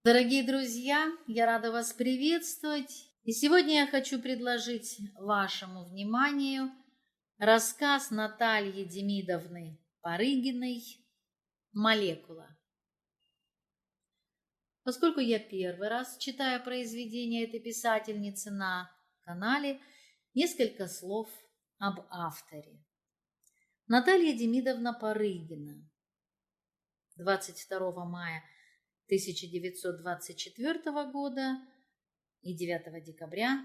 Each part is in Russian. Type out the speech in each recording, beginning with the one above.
Дорогие друзья, я рада вас приветствовать. И сегодня я хочу предложить вашему вниманию рассказ Натальи Демидовны Парыгиной «Молекула». Поскольку я первый раз читаю произведение этой писательницы на канале, несколько слов об авторе. Наталья Демидовна Парыгина. 22 мая 1924 года и 9 декабря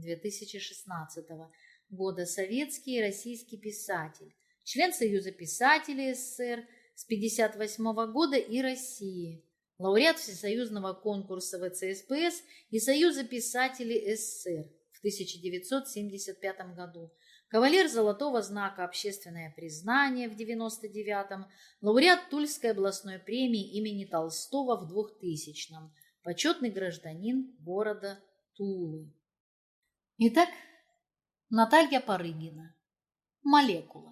2016 года советский и российский писатель, член Союза писателей СССР с 1958 года и России, лауреат Всесоюзного конкурса ВЦСПС и Союза писателей СССР в 1975 году, кавалер Золотого знака «Общественное признание» в 1999-м, лауреат Тульской областной премии имени Толстого в 2000-м, почетный гражданин города Тулы. Итак, Наталья Парыгина. «Молекула».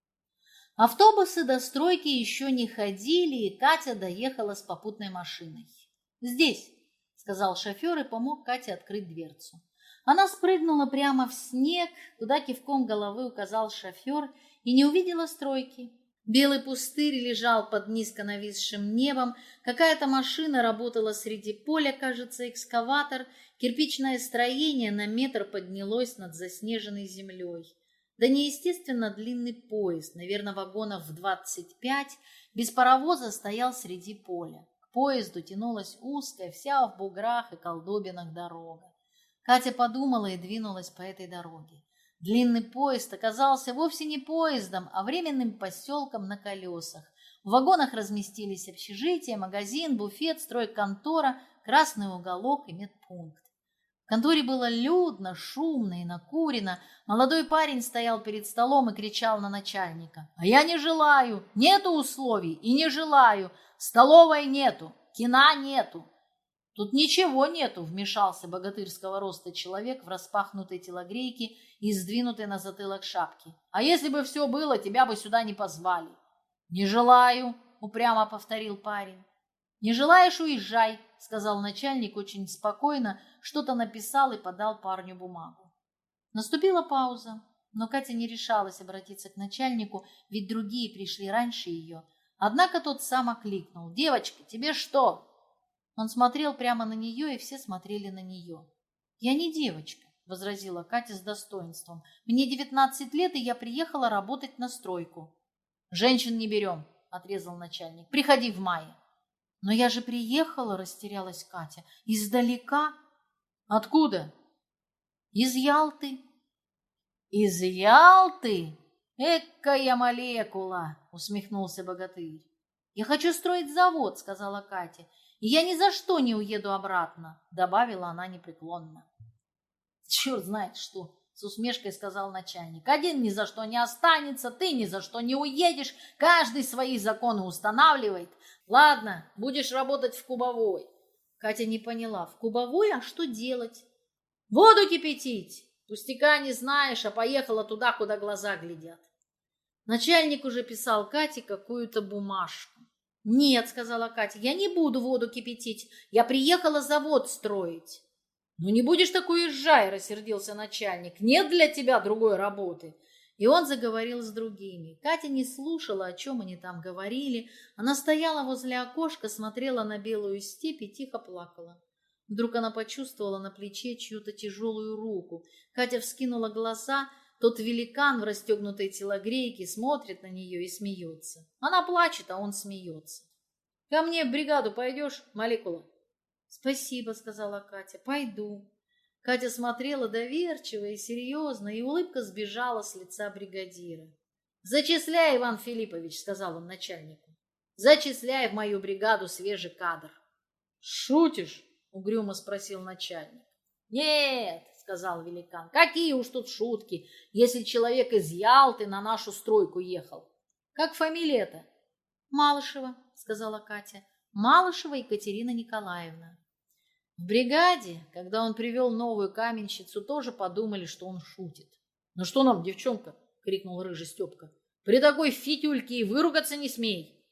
Автобусы до стройки еще не ходили, и Катя доехала с попутной машиной. «Здесь», — сказал шофер и помог Кате открыть дверцу. Она спрыгнула прямо в снег, туда кивком головы указал шофер, и не увидела стройки. Белый пустырь лежал под низко нависшим небом, какая-то машина работала среди поля, кажется, экскаватор, кирпичное строение на метр поднялось над заснеженной землей. Да неестественно длинный поезд, наверное, вагонов в 25, без паровоза стоял среди поля. К поезду тянулась узкая, вся в буграх и колдобинах дорога. Катя подумала и двинулась по этой дороге. Длинный поезд оказался вовсе не поездом, а временным поселком на колесах. В вагонах разместились общежитие, магазин, буфет, стройконтора, красный уголок и медпункт. В конторе было людно, шумно и накурено. Молодой парень стоял перед столом и кричал на начальника: «А я не желаю, нету условий и не желаю, столовой нету, кино нету». «Тут ничего нету», — вмешался богатырского роста человек в распахнутой телогрейке и сдвинутой на затылок шапки. «А если бы все было, тебя бы сюда не позвали». «Не желаю», — упрямо повторил парень. «Не желаешь — уезжай», — сказал начальник очень спокойно, что-то написал и подал парню бумагу. Наступила пауза, но Катя не решалась обратиться к начальнику, ведь другие пришли раньше ее. Однако тот сам окликнул: «Девочка, тебе что?» Он смотрел прямо на нее, и все смотрели на нее. «Я не девочка», — возразила Катя с достоинством. «Мне 19 лет, и я приехала работать на стройку». «Женщин не берем», — отрезал начальник. «Приходи в мае». «Но я же приехала», — растерялась Катя. «Издалека». «Откуда?» «Из Ялты». «Из Ялты? Экая молекула!» — усмехнулся богатырь. «Я хочу строить завод», — сказала Катя. «И я ни за что не уеду обратно», — добавила она непреклонно. «Черт знает что», — с усмешкой сказал начальник. «Один ни за что не останется, ты ни за что не уедешь, каждый свои законы устанавливает. Ладно, будешь работать в кубовой». Катя не поняла: в кубовой, а что делать? «Воду кипятить. Пустяка не знаешь, а поехала туда, куда глаза глядят». Начальник уже писал Кате какую-то бумажку. «Нет», — сказала Катя, — «я не буду воду кипятить. Я приехала завод строить». «Ну не будешь так уезжай», — рассердился начальник. «Нет для тебя другой работы». И он заговорил с другими. Катя не слушала, о чем они там говорили. Она стояла возле окошка, смотрела на белую степь и тихо плакала. Вдруг она почувствовала на плече чью-то тяжелую руку. Катя вскинула глаза. Тот великан в расстегнутой телогрейке смотрит на нее и смеется. Она плачет, а он смеется. «Ко мне в бригаду пойдешь, молекула?» «Спасибо», — сказала Катя, — «пойду». Катя смотрела доверчиво и серьезно, и улыбка сбежала с лица бригадира. «Зачисляй, Иван Филиппович», — сказал он начальнику. «Зачисляй в мою бригаду свежий кадр». «Шутишь?» — угрюмо спросил начальник. «Нет», — сказал великан, — «какие уж тут шутки, если человек из Ялты на нашу стройку ехал. Как фамилия-то?» «Малышева», — сказала Катя. «Малышева Екатерина Николаевна». В бригаде, когда он привел новую каменщицу, тоже подумали, что он шутит. «Ну что нам, девчонка?» — крикнул рыжий Степка. «При такой фитюльке и выругаться не смей».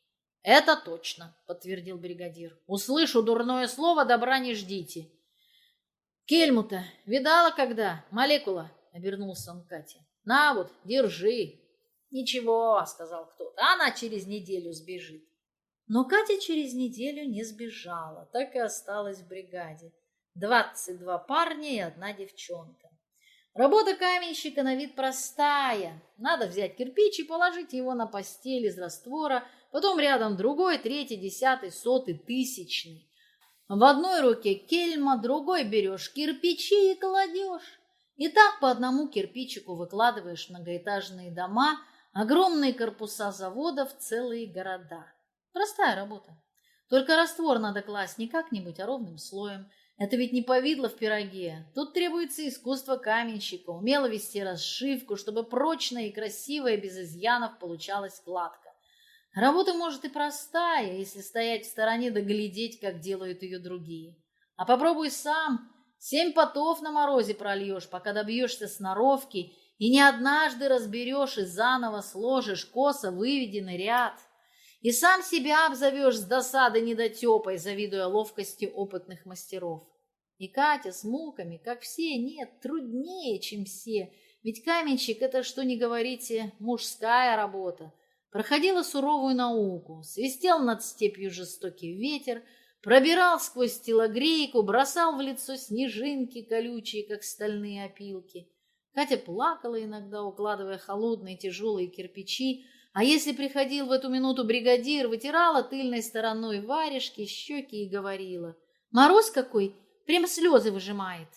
«Это точно», — подтвердил бригадир. «Услышу дурное слово, добра не ждите». «Кельму-то видала когда, молекула?» — обернулся он к Кате. «На вот, держи». «Ничего», — сказал кто-то, — «она через неделю сбежит». Но Катя через неделю не сбежала, так и осталась в бригаде. 22 парня и одна девчонка. Работа каменщика на вид простая. Надо взять кирпич и положить его на постель из раствора, потом рядом другой, третий, 10, 100, 1000. В одной руке кельма, другой берешь кирпичи и кладешь. И так по одному кирпичику выкладываешь многоэтажные дома, огромные корпуса заводов, целые города. Простая работа. Только раствор надо класть не как-нибудь, а ровным слоем. Это ведь не повидло в пироге. Тут требуется искусство каменщика, умело вести расшивку, чтобы прочная и красивая, без изъянов получалась кладка. Работа, может, и простая, если стоять в стороне да глядеть, как делают ее другие. А попробуй сам. 7 потов на морозе прольешь, пока добьешься сноровки, и не однажды разберешь и заново сложишь косо выведенный ряд. И сам себя обзовешь с досады недотепой, завидуя ловкости опытных мастеров. И Катя с муками, как все, нет, труднее, чем все. Ведь каменщик — это, что ни говорите, мужская работа. Проходила суровую науку, свистел над степью жестокий ветер, пробирал сквозь телогрейку, бросал в лицо снежинки колючие, как стальные опилки. Катя плакала иногда, укладывая холодные тяжелые кирпичи, а если приходил в эту минуту бригадир, вытирала тыльной стороной варежки, щеки и говорила: «Мороз какой, прямо слезы выжимает».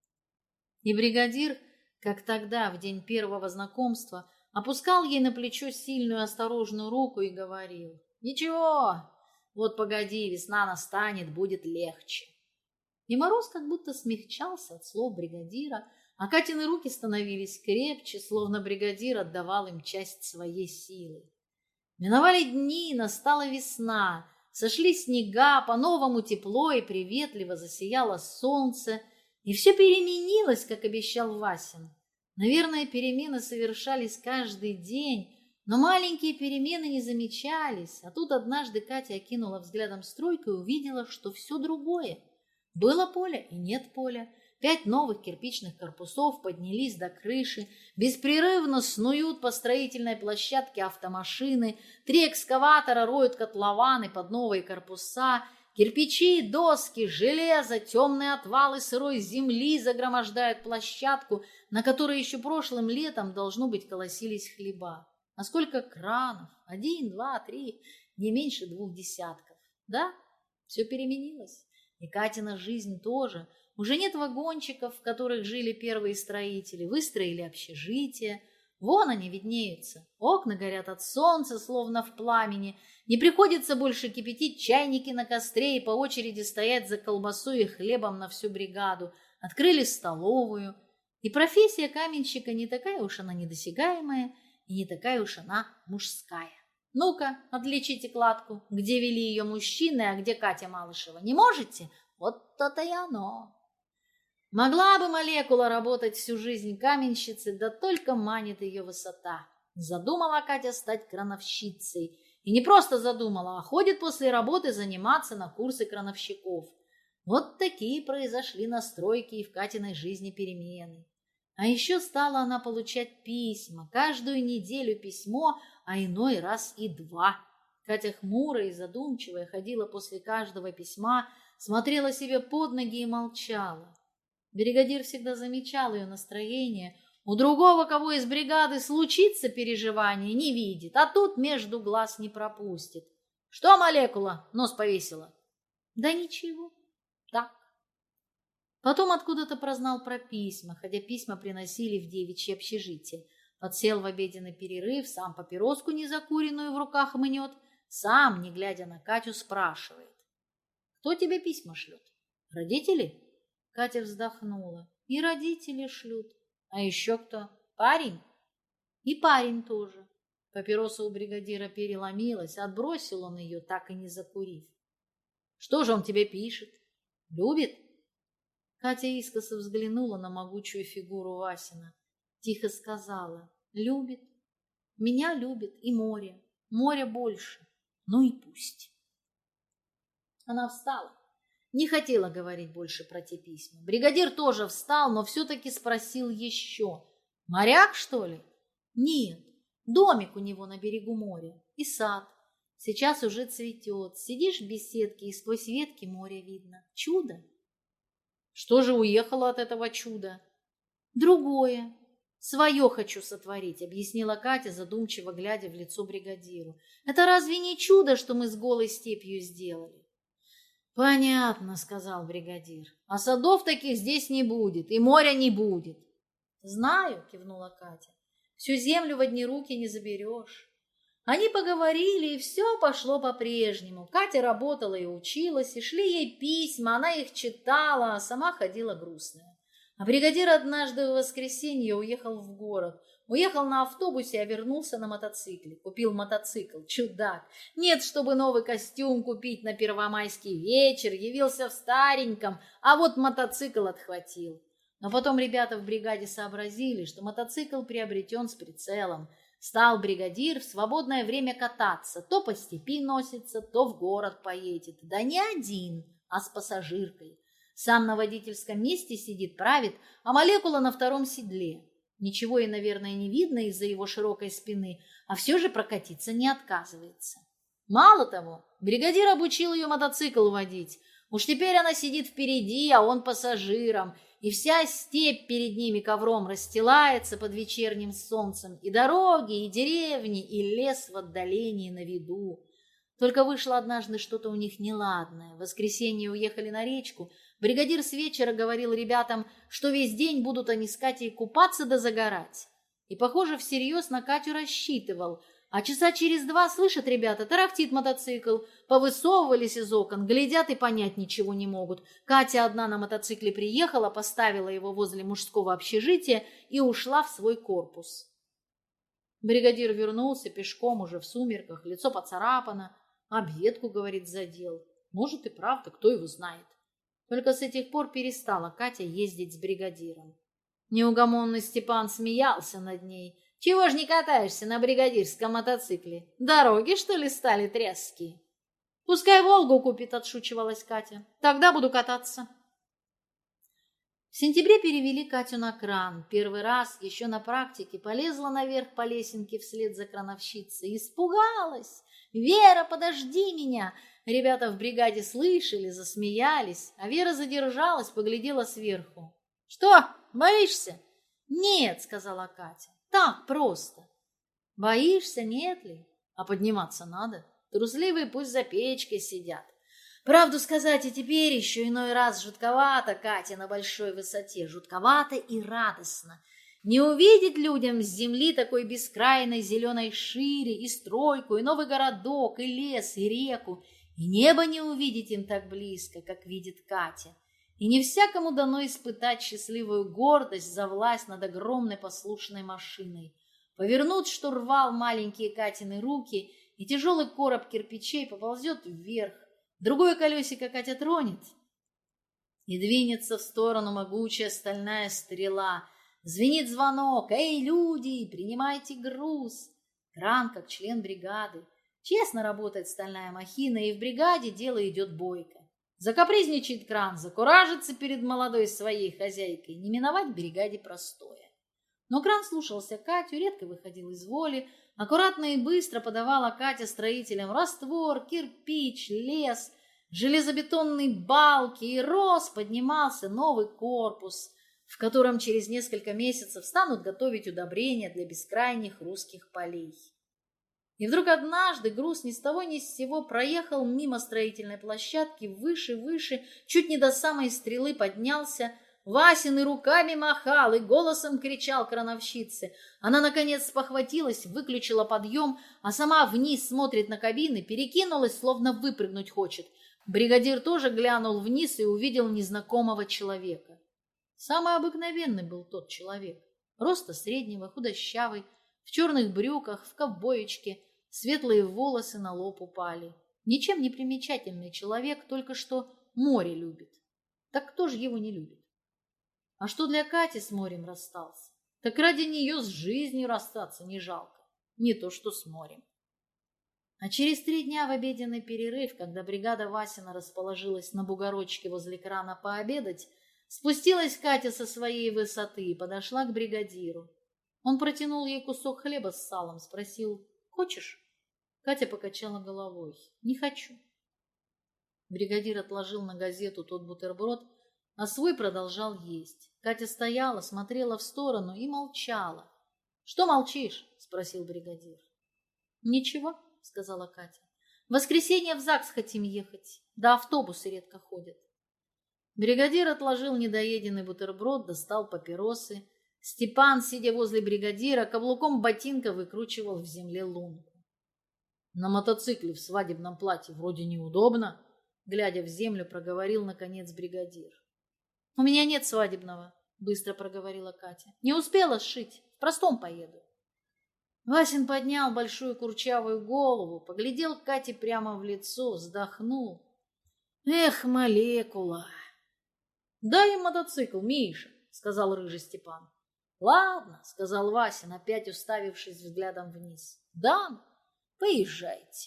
И бригадир, как тогда, в день первого знакомства, опускал ей на плечо сильную осторожную руку и говорил: «Ничего, вот погоди, весна настанет, будет легче». И мороз как будто смягчался от слов бригадира, а Катины руки становились крепче, словно бригадир отдавал им часть своей силы. Миновали дни, настала весна, сошли снега, по-новому тепло и приветливо засияло солнце, и все переменилось, как обещал Васин. Наверное, перемены совершались каждый день, но маленькие перемены не замечались, а тут однажды Катя окинула взглядом стройку и увидела, что все другое. Было поле и нет поля. 5 новых кирпичных корпусов поднялись до крыши, беспрерывно снуют по строительной площадке автомашины, 3 экскаватора роют котлованы под новые корпуса, кирпичи, доски, железо, темные отвалы сырой земли загромождают площадку, на которой еще прошлым летом, должно быть, колосились хлеба. А сколько кранов? 1, 2, 3, не меньше 2 десятков. Да, все переменилось. И Катина жизнь тоже. Уже нет вагончиков, в которых жили первые строители, выстроили общежитие. Вон они виднеются. Окна горят от солнца, словно в пламени. Не приходится больше кипятить чайники на костре и по очереди стоять за колбасой и хлебом на всю бригаду. Открыли столовую. И профессия каменщика не такая уж она недосягаемая, и не такая уж она мужская. Ну-ка, отличите кладку, где вели ее мужчины, а где Катя Малышева. Не можете? Вот то-то и оно. Могла бы молекула работать всю жизнь каменщицей, да только манит ее высота. Задумала Катя стать крановщицей. И не просто задумала, а ходит после работы заниматься на курсы крановщиков. Вот такие произошли на стройке и в Катиной жизни перемены. А еще стала она получать письма. Каждую неделю письмо, а иной раз и 2. Катя хмурая и задумчивая ходила после каждого письма, смотрела себе под ноги и молчала. Бригадир всегда замечал ее настроение. У другого, кого из бригады случится переживание, не видит, а тут между глаз не пропустит. «Что, молекула, нос повесила?» «Да ничего, так». Потом откуда-то прознал про письма, хотя письма приносили в девичье общежитие. Подсел в обеденный перерыв, сам папироску незакуренную в руках мнет, сам, не глядя на Катю, спрашивает: «Кто тебе письма шлет? Родители?» Катя вздохнула. «И родители шлют. А еще кто? Парень?» «И парень тоже». Папироса у бригадира переломилась, отбросил он ее, так и не закурив. «Что же он тебе пишет? Любит?» Катя искоса взглянула на могучую фигуру Васина. Тихо сказала: «Любит. Меня любит и море. Море больше. Ну и пусть. Она встала. Не хотела говорить больше про те письма. Бригадир тоже встал, но все-таки спросил еще. «Моряк, что ли?» «Нет, домик у него на берегу моря и сад. Сейчас уже цветет. Сидишь в беседке, и сквозь ветки море видно. Чудо!» «Что же уехало от этого чуда?» «Другое. Свое хочу сотворить», — объяснила Катя, задумчиво глядя в лицо бригадиру. «Это разве не чудо, что мы с голой степью сделали?» «Понятно», — сказал бригадир. «А садов таких здесь не будет, и моря не будет». «Знаю», — кивнула Катя. «Всю землю в одни руки не заберешь». Они поговорили, и все пошло по-прежнему. Катя работала и училась, и шли ей письма, она их читала, а сама ходила грустная. А бригадир однажды в воскресенье уехал в город. Уехал на автобусе, а вернулся на мотоцикле. Купил мотоцикл. Чудак. Нет, чтобы новый костюм купить на первомайский вечер, явился в стареньком, а вот мотоцикл отхватил. Но потом ребята в бригаде сообразили, что мотоцикл приобретен с прицелом. Стал бригадир в свободное время кататься. То по степи носится, то в город поедет. Да не один, а с пассажиркой. Сам на водительском месте сидит, правит, а молекула на втором седле. Ничего ей, наверное, не видно из-за его широкой спины, а все же прокатиться не отказывается. Мало того, бригадир обучил ее мотоцикл водить. Уж теперь она сидит впереди, а он пассажиром, и вся степь перед ними ковром расстилается под вечерним солнцем, и дороги, и деревни, и лес в отдалении на виду. Только вышло однажды что-то у них неладное. В воскресенье уехали на речку. Бригадир с вечера говорил ребятам, что весь день будут они с Катей купаться да загорать. И, похоже, всерьез на Катю рассчитывал. А часа через 2, слышат ребята, тарахтит мотоцикл. Повысовывались из окон, глядят и понять ничего не могут. Катя одна на мотоцикле приехала, поставила его возле мужского общежития и ушла в свой корпус. Бригадир вернулся пешком уже в сумерках, лицо поцарапано. Обедку, говорит, задел. Может и правда, кто его знает. Только с этих пор перестала Катя ездить с бригадиром. Неугомонный Степан смеялся над ней. «Чего ж не катаешься на бригадирском мотоцикле? Дороги, что ли, стали тряские?» «Пускай Волгу купит», — отшучивалась Катя. «Тогда буду кататься». В сентябре перевели Катю на кран. Первый раз, еще на практике, полезла наверх по лесенке вслед за крановщицей. Испугалась. «Вера, подожди меня!» Ребята в бригаде слышали, засмеялись, а Вера задержалась, поглядела сверху. «Что, боишься?» «Нет», — сказала Катя, — «так просто». «Боишься, нет ли? А подниматься надо. Трусливые пусть за печкой сидят». Правду сказать, и теперь еще иной раз жутковато, Катя, на большой высоте, жутковато и радостно. Не увидеть людям с земли такой бескрайной зеленой шире, и стройку, и новый городок, и лес, и реку, и небо не увидеть им так близко, как видит Катя. И не всякому дано испытать счастливую гордость за власть над огромной послушной машиной. Повернуть штурвал маленькие Катины руки, и тяжелый короб кирпичей поползет вверх. Другое колесико Катя тронет, и двинется в сторону могучая стальная стрела. Звенит звонок: «Эй, люди, принимайте груз!» Кран, как член бригады. Честно работает стальная махина, и в бригаде дело идет бойко. Закапризничает кран, закуражится перед молодой своей хозяйкой. Не миновать в бригаде простое. Но кран слушался Катю, редко выходил из воли. Аккуратно и быстро подавала Катя строителям раствор, кирпич, лес, железобетонные балки, и рос, поднимался новый корпус, в котором через несколько месяцев станут готовить удобрения для бескрайних русских полей. И вдруг однажды груз ни с того ни с сего проехал мимо строительной площадки выше, чуть не до самой стрелы поднялся. Васин и руками махал, и голосом кричал крановщице. Она, наконец, спохватилась, выключила подъем, а сама вниз смотрит на кабины, перекинулась, словно выпрыгнуть хочет. Бригадир тоже глянул вниз и увидел незнакомого человека. Самый обыкновенный был тот человек. Роста среднего, худощавый, в черных брюках, в ковбоечке, светлые волосы на лоб упали. Ничем не примечательный человек, только что море любит. Так кто же его не любит? А что для Кати с морем расстался? Так ради нее с жизнью расстаться не жалко. Не то что с морем. А через 3 дня в обеденный перерыв, когда бригада Васина расположилась на бугорочке возле крана пообедать, спустилась Катя со своей высоты и подошла к бригадиру. Он протянул ей кусок хлеба с салом, спросил: «Хочешь?» Катя покачала головой: «Не хочу». Бригадир отложил на газету тот бутерброд, а свой продолжал есть. Катя стояла, смотрела в сторону и молчала. «Что молчишь?» — спросил бригадир. «Ничего», — сказала Катя. «В воскресенье в ЗАГС хотим ехать. Да автобусы редко ходят». Бригадир отложил недоеденный бутерброд, достал папиросы. Степан, сидя возле бригадира, каблуком ботинка выкручивал в земле лунку. «На мотоцикле в свадебном платье вроде неудобно», — глядя в землю, проговорил наконец бригадир. «У меня нет свадебного», — быстро проговорила Катя. «Не успела сшить, в простом поеду». Васин поднял большую курчавую голову, поглядел Кате прямо в лицо, вздохнул. «Эх, молекула!» «Дай им мотоцикл, Миша», — сказал рыжий Степан. «Ладно», — сказал Васин, опять уставившись взглядом вниз. «Дам, поезжайте».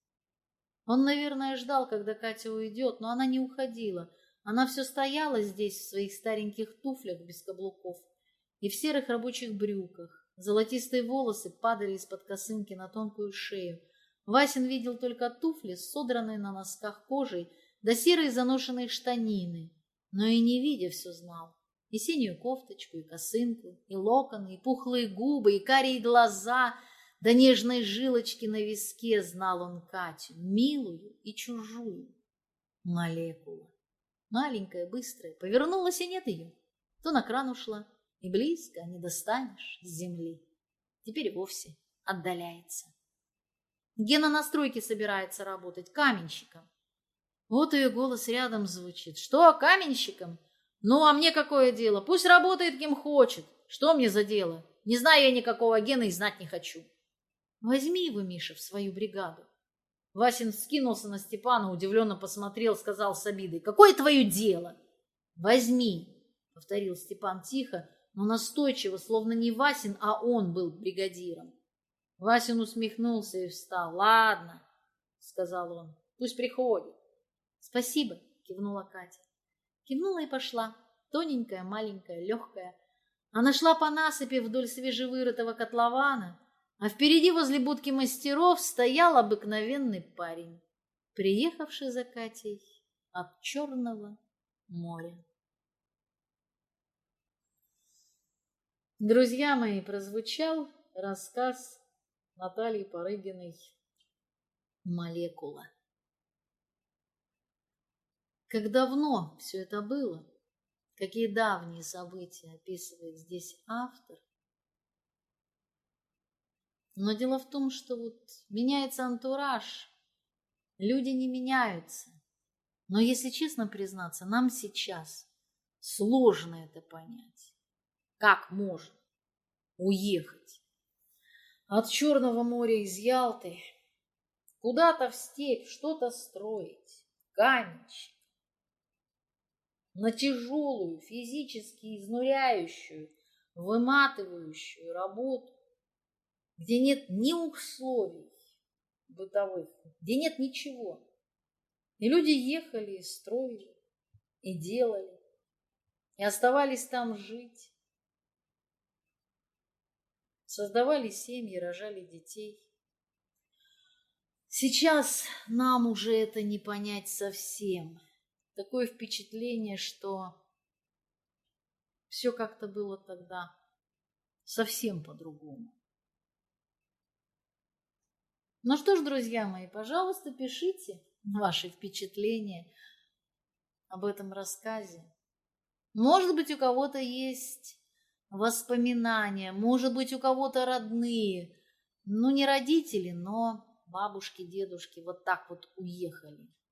Он, наверное, ждал, когда Катя уйдет, но она не уходила. Она все стояла здесь в своих стареньких туфлях без каблуков и в серых рабочих брюках. Золотистые волосы падали из-под косынки на тонкую шею. Васин видел только туфли с содранной на носках кожей, да серые заношенные штанины. Но и не видя, все знал. И синюю кофточку, и косынку, и локоны, и пухлые губы, и карие глаза, до нежной жилочки на виске знал он Катю, милую и чужую. Молекула. Маленькая, быстрая, повернулась, и нет ее. То на кран ушла, и близко не достанешь с земли. Теперь вовсе отдаляется. Гена на стройке собирается работать каменщиком. Вот ее голос рядом звучит. «Что, каменщиком? Ну, а мне какое дело? Пусть работает кем хочет. Что мне за дело? Не знаю я никакого Гена и знать не хочу». «Возьми его, Миша, в свою бригаду». Васин вскинулся на Степана, удивленно посмотрел, сказал с обидой: «Какое твое дело?» «Возьми», — повторил Степан тихо, но настойчиво, словно не Васин, а он был бригадиром. Васин усмехнулся и встал. «Ладно», — сказал он, — «пусть приходит». «Спасибо», — кивнула Катя. Кивнула и пошла, тоненькая, маленькая, легкая. Она шла по насыпи вдоль свежевырытого котлована, а впереди возле будки мастеров стоял обыкновенный парень, приехавший за Катей от Черного моря. Друзья мои, прозвучал рассказ Натальи Порыгиной «Молекула». Как давно все это было, какие давние события описывает здесь автор. Но дело в том, что вот меняется антураж, люди не меняются. Но если честно признаться, нам сейчас сложно это понять. Как можно уехать от Черного моря из Ялты куда-то в степь, что-то строить, каменщик, на тяжелую, физически изнуряющую, выматывающую работу, где нет ни условий бытовых, где нет ничего. И люди ехали и строили, и делали, и оставались там жить, создавали семьи, рожали детей. Сейчас нам уже это не понять совсем. Такое впечатление, что все как-то было тогда совсем по-другому. Ну что ж, друзья мои, пожалуйста, пишите ваши впечатления об этом рассказе. Может быть, у кого-то есть воспоминания, может быть, у кого-то родные, ну, не родители, но бабушки, дедушки вот так вот уехали